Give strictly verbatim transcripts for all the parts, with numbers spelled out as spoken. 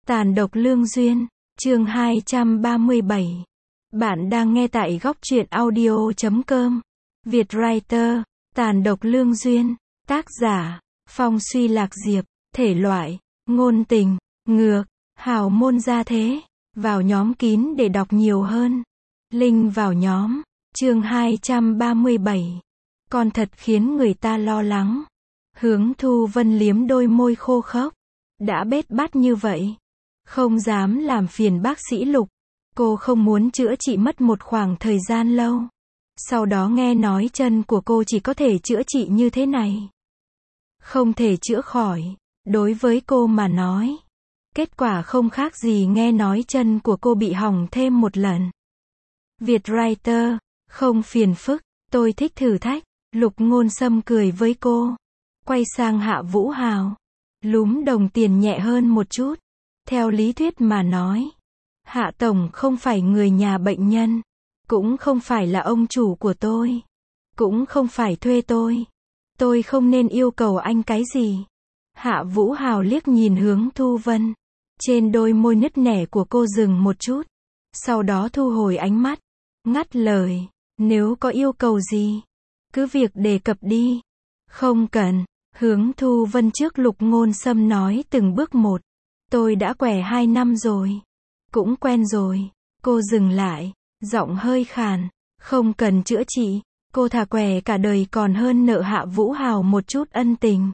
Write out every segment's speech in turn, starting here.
Tàn độc lương duyên, chương hai trăm ba mươi bảy. Bạn đang nghe tại góc truyện audio chấm com. Vietwriter, Tàn độc lương duyên, tác giả, Phong Suy Lạc Diệp, thể loại, ngôn tình, ngược, hào môn gia thế. Vào nhóm kín để đọc nhiều hơn. Link vào nhóm, chương hai trăm ba mươi bảy. Còn thật khiến người ta lo lắng. Hướng Thu Vân liếm đôi môi khô khốc. Đã bết bát như vậy. Không dám làm phiền bác sĩ Lục. Cô không muốn chữa trị mất một khoảng thời gian lâu. Sau đó nghe nói chân của cô chỉ có thể chữa trị như thế này. Không thể chữa khỏi. Đối với cô mà nói. Kết quả không khác gì nghe nói chân của cô bị hỏng thêm một lần. Vietwriter, không phiền phức, tôi thích thử thách. Lục Ngôn Sâm cười với cô. Quay sang Hạ Vũ Hào. Lúm đồng tiền nhẹ hơn một chút. Theo lý thuyết mà nói, Hạ Tổng không phải người nhà bệnh nhân, cũng không phải là ông chủ của tôi, cũng không phải thuê tôi. Tôi không nên yêu cầu anh cái gì. Hạ Vũ Hào liếc nhìn Hướng Thu Vân. Trên đôi môi nứt nẻ của cô dừng một chút. Sau đó thu hồi ánh mắt. Ngắt lời. Nếu có yêu cầu gì, cứ việc đề cập đi. Không cần. Hướng Thu Vân trước Lục Ngôn Sâm nói từng bước một. Tôi đã què hai năm rồi. Cũng quen rồi. Cô dừng lại. Giọng hơi khàn. Không cần chữa trị. Cô thà què cả đời còn hơn nợ Hạ Vũ Hào một chút ân tình.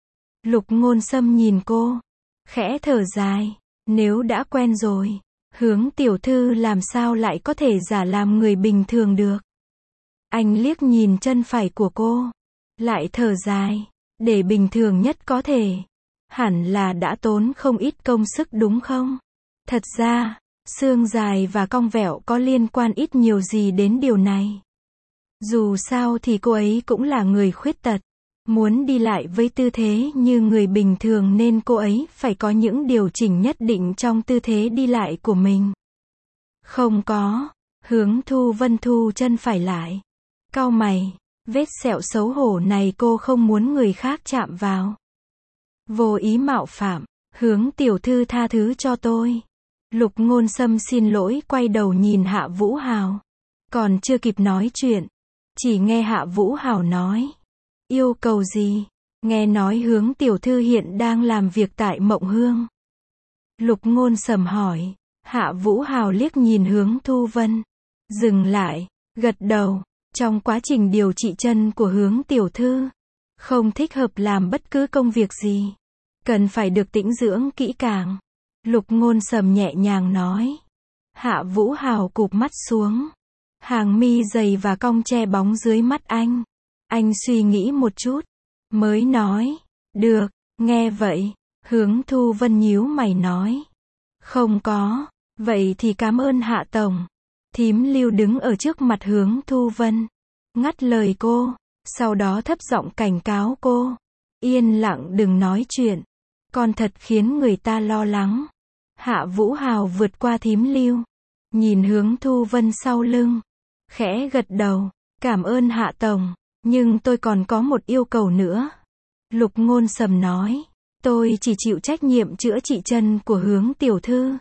Lục Ngôn Sâm nhìn cô. Khẽ thở dài. Nếu đã quen rồi, Hướng tiểu thư làm sao lại có thể giả làm người bình thường được. Anh liếc nhìn chân phải của cô. Lại thở dài. Để bình thường nhất có thể. Hẳn là đã tốn không ít công sức đúng không? Thật ra, xương dài và cong vẹo có liên quan ít nhiều gì đến điều này. Dù sao thì cô ấy cũng là người khuyết tật. Muốn đi lại với tư thế như người bình thường nên cô ấy phải có những điều chỉnh nhất định trong tư thế đi lại của mình. Không có. Hướng Thu Vân thu chân phải lại. Cau mày. Vết sẹo xấu hổ này cô không muốn người khác chạm vào. Vô ý mạo phạm. Hướng tiểu thư tha thứ cho tôi. Lục Ngôn Sâm xin lỗi quay đầu nhìn Hạ Vũ Hào. Còn chưa kịp nói chuyện. Chỉ nghe Hạ Vũ Hào nói. Yêu cầu gì? Nghe nói Hướng tiểu thư hiện đang làm việc tại Mộng Hương. Lục Ngôn Sâm hỏi. Hạ Vũ Hào liếc nhìn Hướng Thu Vân. Dừng lại. Gật đầu. Trong quá trình điều trị chân của Hướng tiểu thư, không thích hợp làm bất cứ công việc gì. Cần phải được tĩnh dưỡng kỹ càng. Lục Ngôn Sâm nhẹ nhàng nói. Hạ Vũ Hào cụp mắt xuống. Hàng mi dày và cong che bóng dưới mắt anh. Anh suy nghĩ một chút. Mới nói. Được. Nghe vậy. Hướng Thu Vân nhíu mày nói. Không có. Vậy thì cảm ơn Hạ Tổng. Thím Lưu đứng ở trước mặt Hướng Thu Vân. Ngắt lời cô. Sau đó thấp giọng cảnh cáo cô. Yên lặng đừng nói chuyện. Còn thật khiến người ta lo lắng. Hạ Vũ Hào vượt qua thím Lưu. Nhìn Hướng Thu Vân sau lưng. Khẽ gật đầu. Cảm ơn Hạ Tổng. Nhưng tôi còn có một yêu cầu nữa. Lục Ngôn Sâm nói. Tôi chỉ chịu trách nhiệm chữa trị chân của Hướng tiểu thư.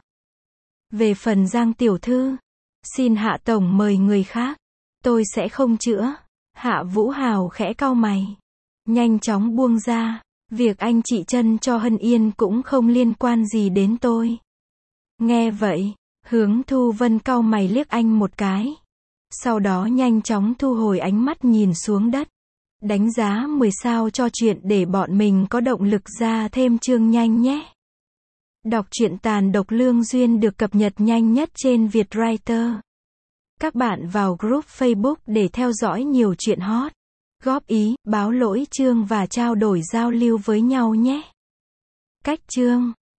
Về phần Giang tiểu thư, xin Hạ Tổng mời người khác. Tôi sẽ không chữa. Hạ Vũ Hào khẽ cau mày. Nhanh chóng buông ra. Việc anh trị chân cho Hân Yên cũng không liên quan gì đến tôi. Nghe vậy, Hướng Thu Vân cau mày liếc anh một cái. Sau đó nhanh chóng thu hồi ánh mắt nhìn xuống đất. Đánh giá mười sao cho chuyện để bọn mình có động lực ra thêm chương nhanh nhé. Đọc truyện Tàn độc lương duyên được cập nhật nhanh nhất trên Vietwriter. Các bạn vào group Facebook để theo dõi nhiều chuyện hot. Góp ý, báo lỗi chương và trao đổi giao lưu với nhau nhé. Cách chương.